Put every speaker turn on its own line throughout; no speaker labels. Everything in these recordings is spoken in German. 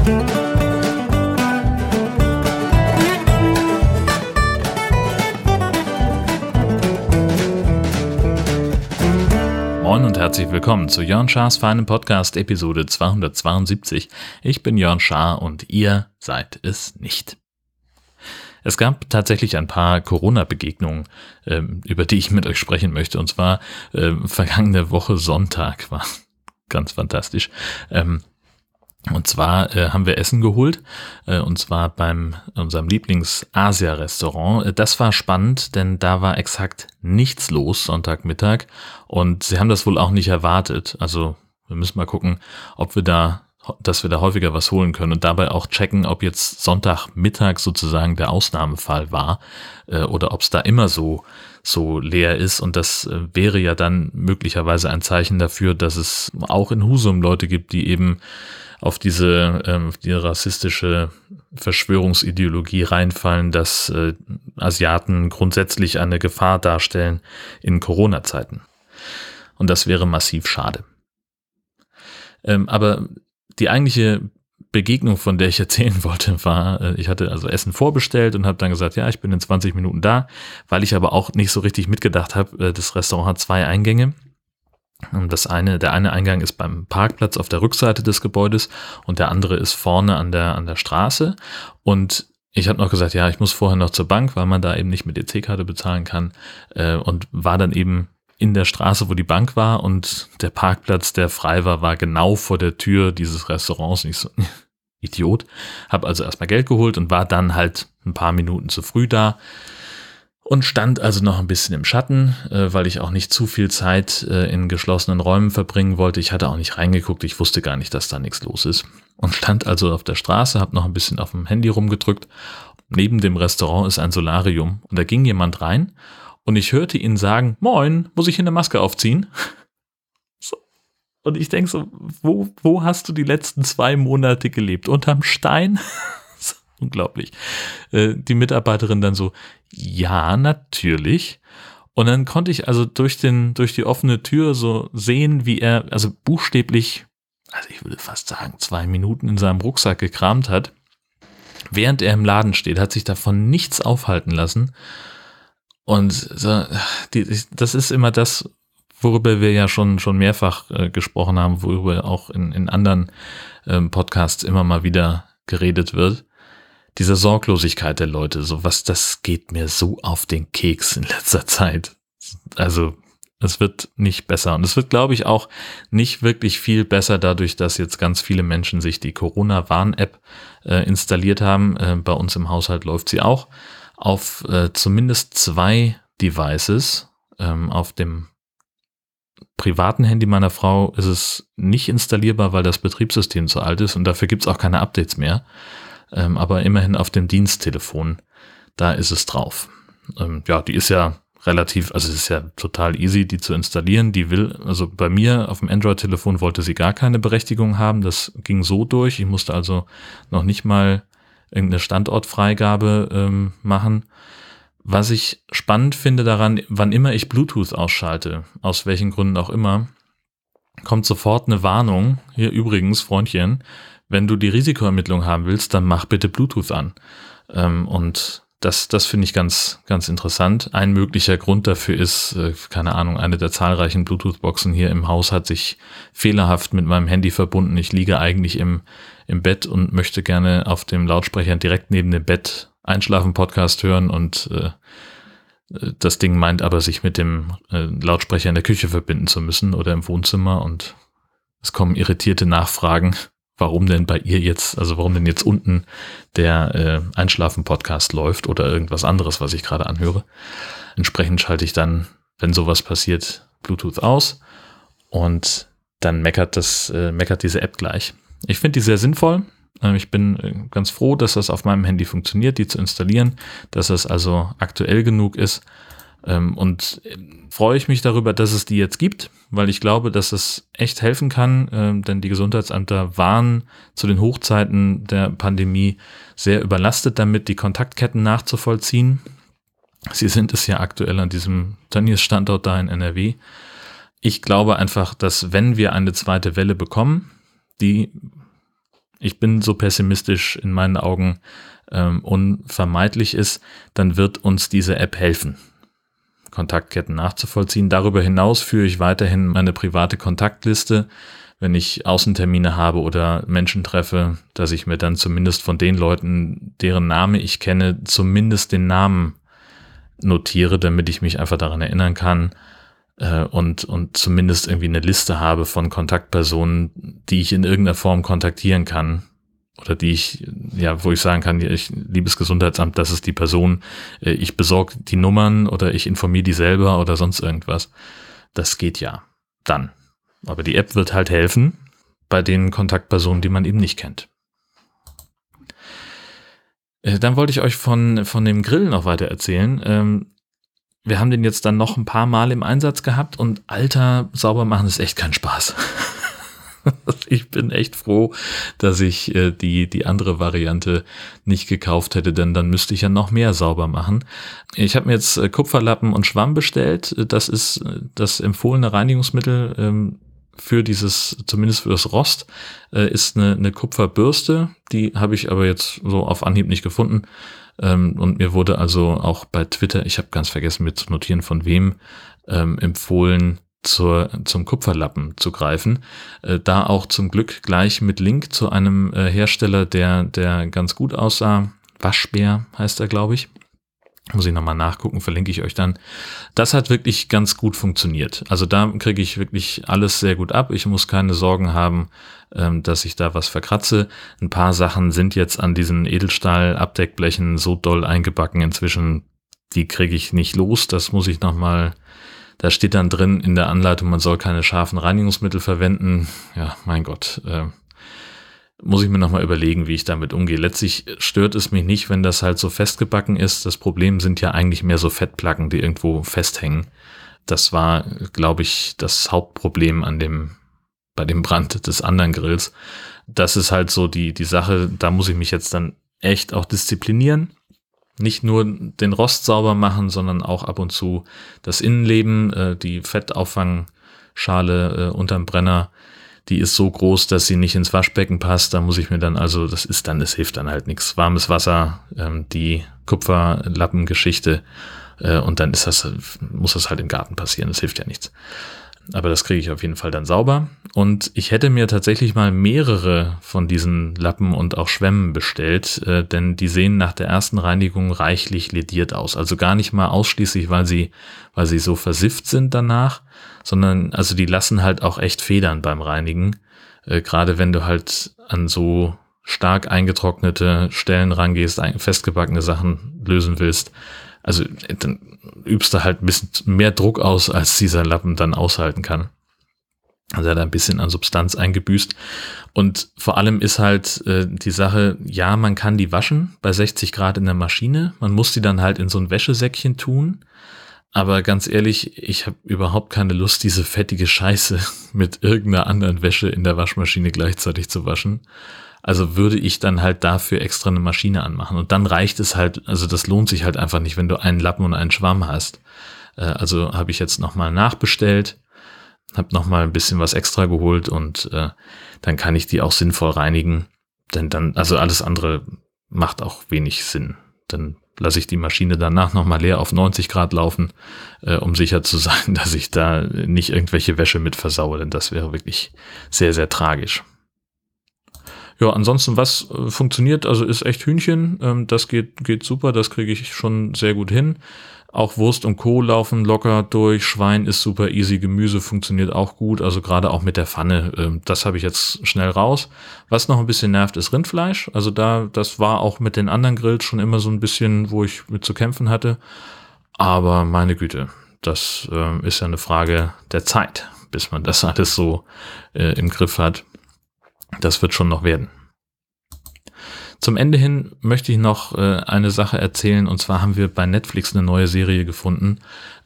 Moin und herzlich willkommen zu Jörn Schars feinem Podcast Episode 272. Ich bin Jörn Schaar und ihr seid es nicht. Es gab tatsächlich ein paar Corona-Begegnungen, über die ich mit euch sprechen möchte. Und zwar vergangene Woche Sonntag, war ganz fantastisch. Und zwar haben wir Essen geholt, und zwar beim unserem Lieblings-Asia-Restaurant. Das war spannend, denn da war exakt nichts los Sonntagmittag und sie haben das wohl auch nicht erwartet. Also wir müssen mal gucken, dass wir da häufiger was holen können und dabei auch checken, ob jetzt Sonntagmittag sozusagen der Ausnahmefall war oder ob es da immer so leer ist. Und das wäre ja dann möglicherweise ein Zeichen dafür, dass es auch in Husum Leute gibt, die eben auf die rassistische Verschwörungsideologie reinfallen, dass Asiaten grundsätzlich eine Gefahr darstellen in Corona-Zeiten. Und das wäre massiv schade. Aber die eigentliche Begegnung, von der ich erzählen wollte, war, ich hatte also Essen vorbestellt und habe dann gesagt, ja, ich bin in 20 Minuten da, weil ich aber auch nicht so richtig mitgedacht habe, das Restaurant hat 2 Eingänge. Der eine Eingang ist beim Parkplatz auf der Rückseite des Gebäudes und der andere ist vorne an der Straße. Und ich habe noch gesagt, ja, ich muss vorher noch zur Bank, weil man da eben nicht mit EC-Karte bezahlen kann, und war dann eben in der Straße, wo die Bank war, und der Parkplatz, der frei war genau vor der Tür dieses Restaurants. Und ich so, Idiot. Habe also erstmal Geld geholt und war dann halt ein paar Minuten zu früh da. Und stand also noch ein bisschen im Schatten, weil ich auch nicht zu viel Zeit in geschlossenen Räumen verbringen wollte. Ich hatte auch nicht reingeguckt, ich wusste gar nicht, dass da nichts los ist. Und stand also auf der Straße, habe noch ein bisschen auf dem Handy rumgedrückt. Neben dem Restaurant ist ein Solarium und da ging jemand rein und ich hörte ihn sagen, Moin, muss ich hier eine Maske aufziehen? So. Und ich denke so, wo hast du die letzten 2 Monate gelebt? Unterm Stein? Unglaublich. Die Mitarbeiterin dann so, ja, natürlich. Und dann konnte ich also durch die offene Tür so sehen, wie er, also buchstäblich, also ich würde fast sagen, 2 Minuten in seinem Rucksack gekramt hat. Während er im Laden steht, hat sich davon nichts aufhalten lassen. Und so, das ist immer das, worüber wir ja schon mehrfach gesprochen haben, worüber auch in anderen Podcasts immer mal wieder geredet wird. Diese Sorglosigkeit der Leute, das geht mir so auf den Keks in letzter Zeit. Also es wird nicht besser. Und es wird, glaube ich, auch nicht wirklich viel besser dadurch, dass jetzt ganz viele Menschen sich die Corona-Warn-App installiert haben. Bei uns im Haushalt läuft sie auch auf zumindest 2 Devices. Auf dem privaten Handy meiner Frau ist es nicht installierbar, weil das Betriebssystem zu alt ist und dafür gibt es auch keine Updates mehr. Aber immerhin auf dem Diensttelefon, da ist es drauf. Die ist ja relativ, also es ist ja total easy, die zu installieren. Also bei mir auf dem Android-Telefon wollte sie gar keine Berechtigung haben. Das ging so durch. Ich musste also noch nicht mal irgendeine Standortfreigabe machen. Was ich spannend finde daran, wann immer ich Bluetooth ausschalte, aus welchen Gründen auch immer, kommt sofort eine Warnung. Hier übrigens, Freundchen, wenn du die Risikoermittlung haben willst, dann mach bitte Bluetooth an. Und das finde ich ganz, ganz interessant. Ein möglicher Grund dafür ist, keine Ahnung, eine der zahlreichen Bluetooth-Boxen hier im Haus hat sich fehlerhaft mit meinem Handy verbunden. Ich liege eigentlich im Bett und möchte gerne auf dem Lautsprecher direkt neben dem Bett Einschlafen-Podcast hören und das Ding meint aber, sich mit dem Lautsprecher in der Küche verbinden zu müssen oder im Wohnzimmer, und es kommen irritierte Nachfragen. Warum denn jetzt unten der Einschlafen-Podcast läuft oder irgendwas anderes, was ich gerade anhöre. Entsprechend schalte ich dann, wenn sowas passiert, Bluetooth aus und dann meckert diese App gleich. Ich finde die sehr sinnvoll. Ich bin ganz froh, dass das auf meinem Handy funktioniert, die zu installieren, dass es also aktuell genug ist. Und freue ich mich darüber, dass es die jetzt gibt, weil ich glaube, dass es echt helfen kann, denn die Gesundheitsämter waren zu den Hochzeiten der Pandemie sehr überlastet damit, die Kontaktketten nachzuvollziehen. Sie sind es ja aktuell an diesem Tönnies-Standort da in NRW. Ich glaube einfach, dass wenn wir eine zweite Welle bekommen, die ich bin so pessimistisch in meinen Augen, unvermeidlich ist, dann wird uns diese App helfen, Kontaktketten nachzuvollziehen. Darüber hinaus führe ich weiterhin meine private Kontaktliste, wenn ich Außentermine habe oder Menschen treffe, dass ich mir dann zumindest von den Leuten, deren Name ich kenne, zumindest den Namen notiere, damit ich mich einfach daran erinnern kann und zumindest irgendwie eine Liste habe von Kontaktpersonen, die ich in irgendeiner Form kontaktieren kann oder die ich, wo ich sagen kann, liebes Gesundheitsamt, das ist die Person, ich besorge die Nummern oder ich informiere die selber oder sonst irgendwas. Das geht ja dann. Aber die App wird halt helfen bei den Kontaktpersonen, die man eben nicht kennt. Dann wollte ich euch von dem Grill noch weiter erzählen. Wir haben den jetzt dann noch ein paar Mal im Einsatz gehabt und Alter, sauber machen ist echt kein Spaß. Ich bin echt froh, dass ich die andere Variante nicht gekauft hätte, denn dann müsste ich ja noch mehr sauber machen. Ich habe mir jetzt Kupferlappen und Schwamm bestellt. Das ist das empfohlene Reinigungsmittel für dieses, zumindest für das Rost, ist eine Kupferbürste. Die habe ich aber jetzt so auf Anhieb nicht gefunden. Und mir wurde also auch bei Twitter, ich habe ganz vergessen mir zu notieren, von wem, empfohlen, zum Kupferlappen zu greifen. Da auch zum Glück gleich mit Link zu einem Hersteller, der ganz gut aussah. Waschbär heißt er, glaube ich. Muss ich nochmal nachgucken, verlinke ich euch dann. Das hat wirklich ganz gut funktioniert. Also da kriege ich wirklich alles sehr gut ab. Ich muss keine Sorgen haben, dass ich da was verkratze. Ein paar Sachen sind jetzt an diesen Edelstahl-Abdeckblechen so doll eingebacken inzwischen, die kriege ich nicht los. Das muss ich nochmal, da steht dann drin in der Anleitung, man soll keine scharfen Reinigungsmittel verwenden. Ja, mein Gott, muss ich mir nochmal überlegen, wie ich damit umgehe. Letztlich stört es mich nicht, wenn das halt so festgebacken ist. Das Problem sind ja eigentlich mehr so Fettplatten, die irgendwo festhängen. Das war, glaube ich, das Hauptproblem bei dem Brand des anderen Grills. Das ist halt so die Sache, da muss ich mich jetzt dann echt auch disziplinieren. Nicht nur den Rost sauber machen, sondern auch ab und zu das Innenleben, die Fettauffangschale unterm Brenner. Die ist so groß, dass sie nicht ins Waschbecken passt. Da muss ich mir dann also, es hilft dann halt nichts. Warmes Wasser, die Kupferlappengeschichte und dann muss das halt im Garten passieren. Das hilft ja nichts. Aber das kriege ich auf jeden Fall dann sauber. Und ich hätte mir tatsächlich mal mehrere von diesen Lappen und auch Schwämmen bestellt, denn die sehen nach der ersten Reinigung reichlich lediert aus. Also gar nicht mal ausschließlich, weil sie so versifft sind danach, sondern also die lassen halt auch echt Federn beim Reinigen. Gerade wenn du halt an so stark eingetrocknete Stellen rangehst, festgebackene Sachen lösen willst. Also dann übst du halt ein bisschen mehr Druck aus, als dieser Lappen dann aushalten kann. Also er hat ein bisschen an Substanz eingebüßt. Und vor allem ist halt die Sache, ja, man kann die waschen bei 60 Grad in der Maschine. Man muss die dann halt in so ein Wäschesäckchen tun. Aber ganz ehrlich, ich habe überhaupt keine Lust, diese fettige Scheiße mit irgendeiner anderen Wäsche in der Waschmaschine gleichzeitig zu waschen. Also würde ich dann halt dafür extra eine Maschine anmachen. Und dann reicht es halt, also das lohnt sich halt einfach nicht, wenn du einen Lappen und einen Schwamm hast. Also habe ich jetzt nochmal nachbestellt, habe nochmal ein bisschen was extra geholt und dann kann ich die auch sinnvoll reinigen. Denn dann, also alles andere macht auch wenig Sinn. Dann lasse ich die Maschine danach nochmal leer auf 90 Grad laufen, um sicher zu sein, dass ich da nicht irgendwelche Wäsche mit versaue, denn das wäre wirklich sehr, sehr tragisch. Ja, ansonsten, was funktioniert, also ist echt Hühnchen, das geht super, das kriege ich schon sehr gut hin. Auch Wurst und Co. laufen locker durch, Schwein ist super easy, Gemüse funktioniert auch gut, also gerade auch mit der Pfanne, das habe ich jetzt schnell raus. Was noch ein bisschen nervt, ist Rindfleisch, also das war auch mit den anderen Grills schon immer so ein bisschen, wo ich mit zu kämpfen hatte, aber meine Güte, das ist ja eine Frage der Zeit, bis man das alles so im Griff hat. Das wird schon noch werden. Zum Ende hin möchte ich noch eine Sache erzählen, und zwar haben wir bei Netflix eine neue Serie gefunden.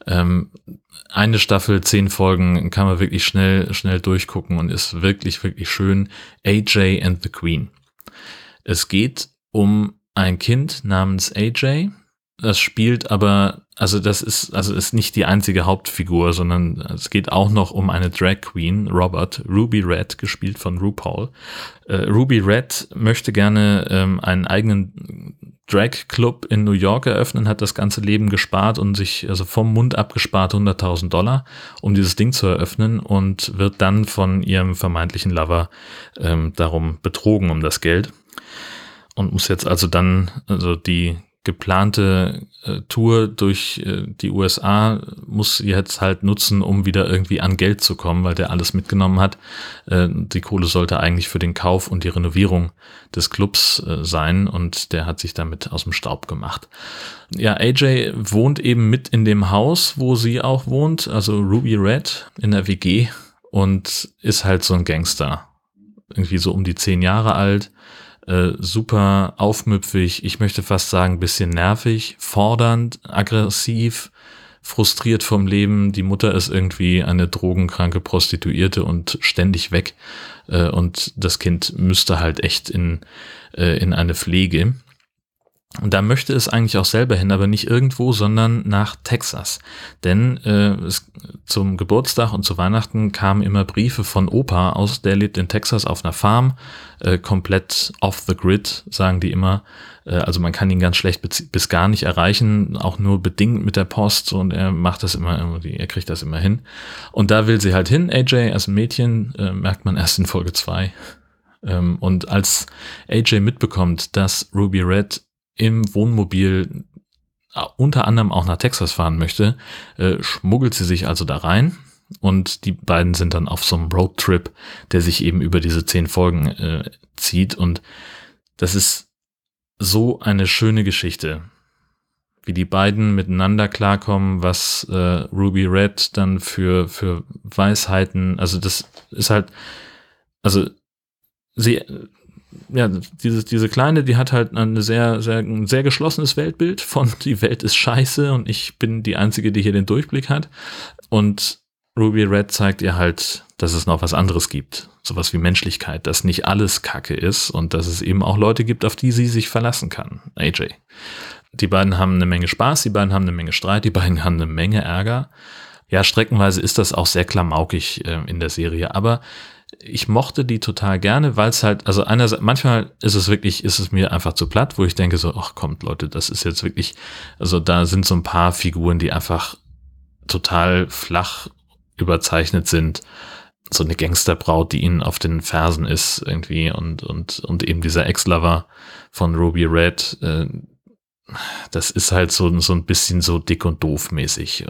Eine Staffel, 10 Folgen, kann man wirklich schnell durchgucken und ist wirklich, wirklich schön. AJ and the Queen. Es geht um ein Kind namens AJ, Das spielt aber, also das ist nicht die einzige Hauptfigur, sondern es geht auch noch um eine Drag Queen, Ruby Red, gespielt von RuPaul. Ruby Red möchte gerne einen eigenen Drag Club in New York eröffnen, hat das ganze Leben gespart und sich also vom Mund abgespart $100.000, um dieses Ding zu eröffnen, und wird dann von ihrem vermeintlichen Lover darum betrogen um das Geld und muss jetzt also die geplante Tour durch die USA muss sie jetzt halt nutzen, um wieder irgendwie an Geld zu kommen, weil der alles mitgenommen hat. Die Kohle sollte eigentlich für den Kauf und die Renovierung des Clubs sein, und der hat sich damit aus dem Staub gemacht. Ja, AJ wohnt eben mit in dem Haus, wo sie auch wohnt, also Ruby Red in der WG, und ist halt so ein Gangster. Irgendwie so um die 10 Jahre alt. Super aufmüpfig, ich möchte fast sagen, ein bisschen nervig, fordernd, aggressiv, frustriert vom Leben. Die Mutter ist irgendwie eine drogenkranke Prostituierte und ständig weg. Und das Kind müsste halt echt in eine Pflege. Und da möchte es eigentlich auch selber hin, aber nicht irgendwo, sondern nach Texas. Denn zum Geburtstag und zu Weihnachten kamen immer Briefe von Opa aus, der lebt in Texas auf einer Farm, komplett off the grid, sagen die immer. Also man kann ihn ganz schlecht bis gar nicht erreichen, auch nur bedingt mit der Post, und er macht das er kriegt das immer hin. Und da will sie halt hin, AJ als Mädchen, merkt man erst in Folge 2. Und als AJ mitbekommt, dass Ruby Red im Wohnmobil unter anderem auch nach Texas fahren möchte, schmuggelt sie sich also da rein, und die beiden sind dann auf so einem Roadtrip, der sich eben über diese 10 Folgen zieht, und das ist so eine schöne Geschichte, wie die beiden miteinander klarkommen, was Ruby Red dann für Weisheiten, also das ist halt, also diese Kleine, die hat halt ein sehr geschlossenes Weltbild von, die Welt ist scheiße und ich bin die Einzige, die hier den Durchblick hat. Und Ruby Red zeigt ihr halt, dass es noch was anderes gibt. Sowas wie Menschlichkeit, dass nicht alles Kacke ist und dass es eben auch Leute gibt, auf die sie sich verlassen kann. AJ. Die beiden haben eine Menge Spaß, die beiden haben eine Menge Streit, die beiden haben eine Menge Ärger. Ja, streckenweise ist das auch sehr klamaukig in der Serie, aber ich mochte die total gerne, weil es halt, also einerseits, manchmal ist es mir einfach zu platt, wo ich denke so, ach kommt Leute, das ist jetzt wirklich, also da sind so ein paar Figuren, die einfach total flach überzeichnet sind. So eine Gangsterbraut, die ihnen auf den Fersen ist irgendwie, und eben dieser Ex-Lover von Ruby Red, das ist halt so ein bisschen so dick und doof mäßig.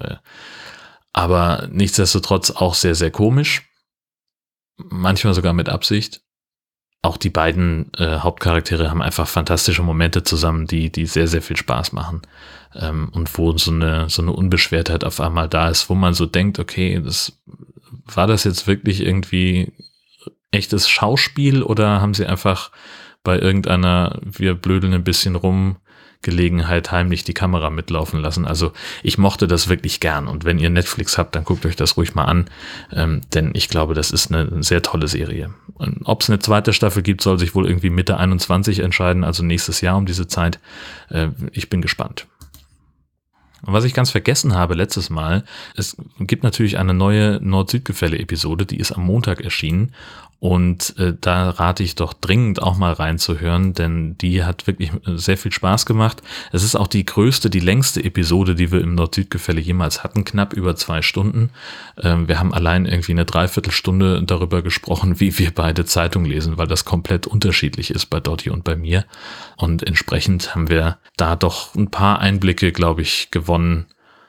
Aber nichtsdestotrotz auch sehr, sehr komisch. Manchmal sogar mit Absicht. Auch die beiden Hauptcharaktere haben einfach fantastische Momente zusammen, die sehr, sehr viel Spaß machen. Und wo so eine Unbeschwertheit auf einmal da ist, wo man so denkt, okay, war das jetzt wirklich irgendwie echtes Schauspiel, oder haben sie einfach bei irgendeiner, wir blödeln ein bisschen rum, Gelegenheit heimlich die Kamera mitlaufen lassen. Also ich mochte das wirklich gern, und wenn ihr Netflix habt, dann guckt euch das ruhig mal an, denn ich glaube, das ist eine sehr tolle Serie. Ob es eine zweite Staffel gibt, soll sich wohl irgendwie Mitte 21 entscheiden, also nächstes Jahr um diese Zeit. Ich bin gespannt. Und was ich ganz vergessen habe letztes Mal, es gibt natürlich eine neue Nord-Süd-Gefälle-Episode, die ist am Montag erschienen, und da rate ich doch dringend auch mal reinzuhören, denn die hat wirklich sehr viel Spaß gemacht. Es ist auch die längste Episode, die wir im Nord-Süd-Gefälle jemals hatten, knapp über 2 Stunden. Wir haben allein irgendwie eine Dreiviertelstunde darüber gesprochen, wie wir beide Zeitung lesen, weil das komplett unterschiedlich ist bei Dotti und bei mir. Und entsprechend haben wir da doch ein paar Einblicke, glaube ich, gewonnen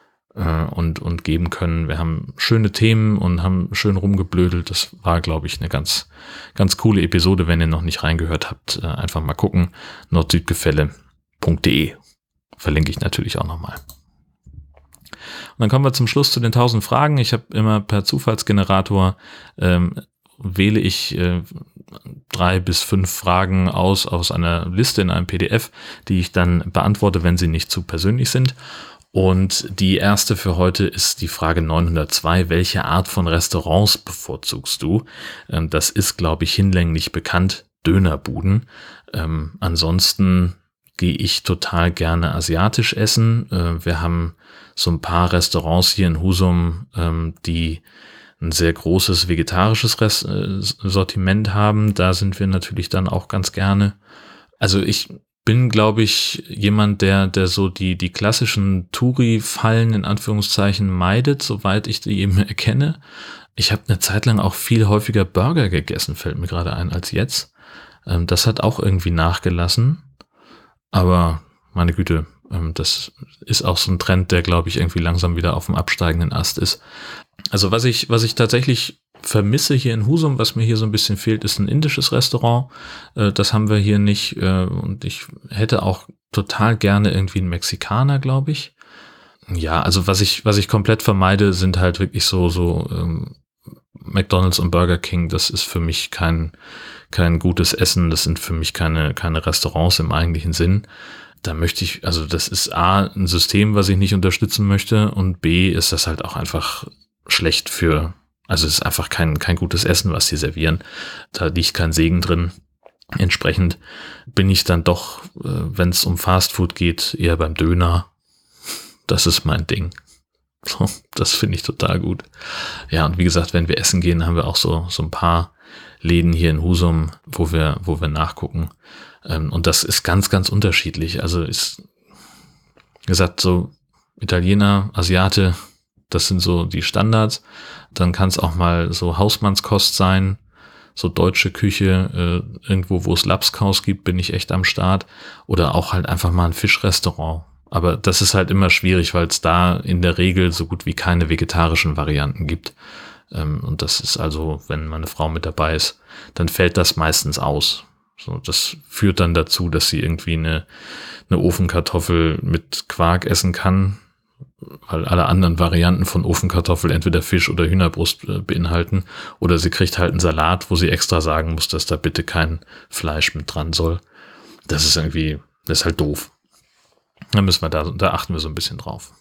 und geben können. Wir haben schöne Themen und haben schön rumgeblödelt. Das war, glaube ich, eine ganz, ganz coole Episode. Wenn ihr noch nicht reingehört habt, einfach mal gucken. nordsüdgefälle.de verlinke ich natürlich auch nochmal. Und dann kommen wir zum Schluss zu den 1000 Fragen. Ich habe immer per Zufallsgenerator wähle ich 3 bis 5 Fragen aus einer Liste in einem PDF, die ich dann beantworte, wenn sie nicht zu persönlich sind. Und die erste für heute ist die Frage 902. Welche Art von Restaurants bevorzugst du? Das ist, glaube ich, hinlänglich bekannt. Dönerbuden. Ansonsten gehe ich total gerne asiatisch essen. Wir haben so ein paar Restaurants hier in Husum, die ein sehr großes vegetarisches Sortiment haben. Da sind wir natürlich dann auch ganz gerne. Also ich bin, glaube ich, jemand, der so die klassischen Touri-Fallen in Anführungszeichen meidet, soweit ich die eben erkenne. Ich habe eine Zeit lang auch viel häufiger Burger gegessen, fällt mir gerade ein, als jetzt. Das hat auch irgendwie nachgelassen. Aber meine Güte, das ist auch so ein Trend, der, glaube ich, irgendwie langsam wieder auf dem absteigenden Ast ist. Also was ich tatsächlich vermisse hier in Husum, was mir hier so ein bisschen fehlt, ist ein indisches Restaurant. Das haben wir hier nicht. Und ich hätte auch total gerne irgendwie einen Mexikaner, glaube ich. Ja, also was ich komplett vermeide, sind halt wirklich so McDonald's und Burger King. Das ist für mich kein gutes Essen. Das sind für mich keine Restaurants im eigentlichen Sinn. Da möchte ich, also das ist A, ein System, was ich nicht unterstützen möchte, und B, ist das halt auch einfach schlecht also es ist einfach kein gutes Essen, was sie servieren. Da liegt kein Segen drin. Entsprechend bin ich dann doch, wenn es um Fastfood geht, eher beim Döner. Das ist mein Ding. So, das finde ich total gut. Ja, und wie gesagt, wenn wir essen gehen, haben wir auch so ein paar Läden hier in Husum, wo wir nachgucken. Und das ist ganz, ganz unterschiedlich. Also ist, wie gesagt, so Italiener, Asiate, das sind so die Standards. Dann kann es auch mal so Hausmannskost sein, so deutsche Küche, irgendwo, wo es Labskaus gibt, bin ich echt am Start. Oder auch halt einfach mal ein Fischrestaurant. Aber das ist halt immer schwierig, weil es da in der Regel so gut wie keine vegetarischen Varianten gibt. Und das ist also, wenn meine Frau mit dabei ist, dann fällt das meistens aus. So, das führt dann dazu, dass sie irgendwie eine Ofenkartoffel mit Quark essen kann, weil alle anderen Varianten von Ofenkartoffel entweder Fisch oder Hühnerbrust beinhalten. Oder sie kriegt halt einen Salat, wo sie extra sagen muss, dass da bitte kein Fleisch mit dran soll. Das ist halt doof. Da müssen wir da achten wir so ein bisschen drauf.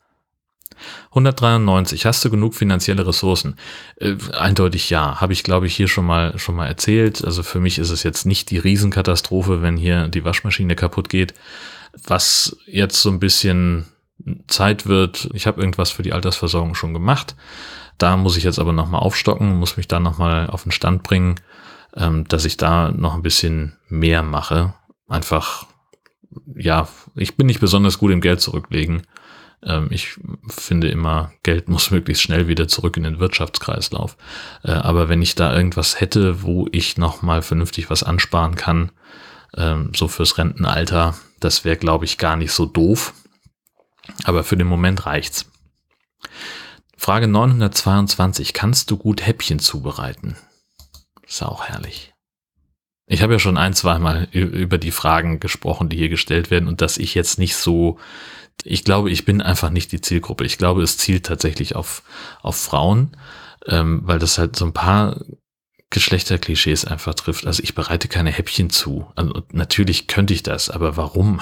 193. Hast du genug finanzielle Ressourcen? Eindeutig ja. Habe ich, glaube ich, hier schon mal erzählt. Also für mich ist es jetzt nicht die Riesenkatastrophe, wenn hier die Waschmaschine kaputt geht. Was jetzt so ein bisschen Zeit wird, ich habe irgendwas für die Altersversorgung schon gemacht. Da muss ich jetzt aber nochmal aufstocken, muss mich da nochmal auf den Stand bringen, dass ich da noch ein bisschen mehr mache. Einfach, ja, ich bin nicht besonders gut im Geld zurücklegen. Ich finde immer, Geld muss möglichst schnell wieder zurück in den Wirtschaftskreislauf. Aber wenn ich da irgendwas hätte, wo ich nochmal vernünftig was ansparen kann, so fürs Rentenalter, das wäre, glaube ich, gar nicht so doof. Aber für den Moment reicht's. Frage 922. Kannst du gut Häppchen zubereiten? Ist auch herrlich. Ich habe ja schon 1-2 Mal über die Fragen gesprochen, die hier gestellt werden, und dass ich jetzt nicht so, ich glaube, ich bin einfach nicht die Zielgruppe. Ich glaube, es zielt tatsächlich auf Frauen, weil das halt so ein paar Geschlechterklischees einfach trifft. Also ich bereite keine Häppchen zu. Also natürlich könnte ich das, aber warum?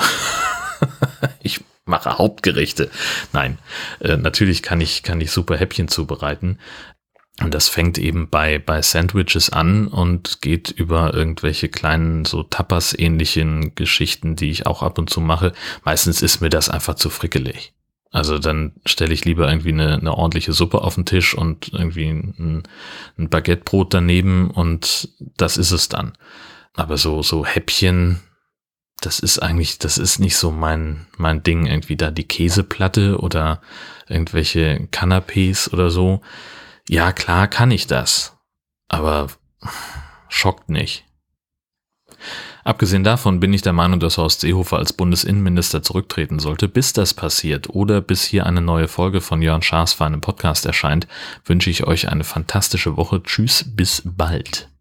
Ich mache Hauptgerichte. Nein, natürlich kann ich super Häppchen zubereiten. Und das fängt eben bei Sandwiches an und geht über irgendwelche kleinen, so Tapas-ähnlichen Geschichten, die ich auch ab und zu mache. Meistens ist mir das einfach zu frickelig. Also dann stelle ich lieber irgendwie eine ordentliche Suppe auf den Tisch und irgendwie ein Baguettebrot daneben, und das ist es dann. Aber so Häppchen, das ist nicht so mein Ding, irgendwie da die Käseplatte oder irgendwelche Canapés oder so. Ja, klar kann ich das, aber schockt nicht. Abgesehen davon bin ich der Meinung, dass Horst Seehofer als Bundesinnenminister zurücktreten sollte. Bis das passiert oder bis hier eine neue Folge von Jörn Schaas feinem Podcast erscheint, wünsche ich euch eine fantastische Woche. Tschüss, bis bald.